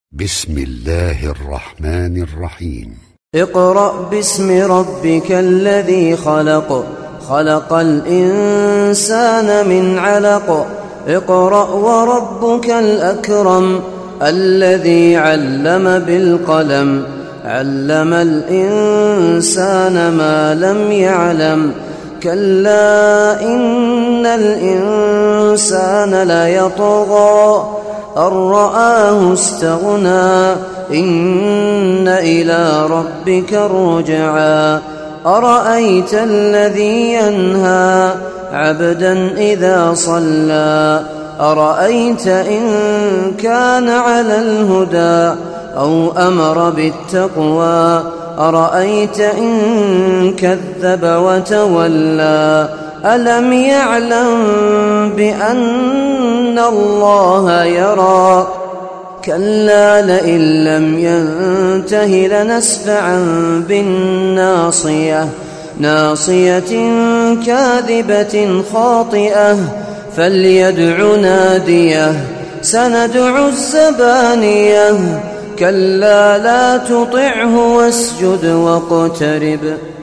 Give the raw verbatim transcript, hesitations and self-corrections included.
بسم الله الرحمن الرحيم. اقرأ باسم ربك الذي خلق خلق الإنسان من علق اقرأ وربك الأكرم الذي علم بالقلم علم الإنسان ما لم يعلم كلا إن الإنسان ليطغى أن رآه استغنى إن إلى ربك الرجعى أرأيت الذي ينهى عبدا إذا صلى أرأيت إن كان على الهدى أو أمر بالتقوى أرأيت إن كذب وتولى ألم يعلم بأن الله يرى كلا لئن لم ينته لنسفعا بالناصية ناصية كاذبة خاطئة فليدع ناديه سندع الزبانية كلا لا تطعه واسجد واقترب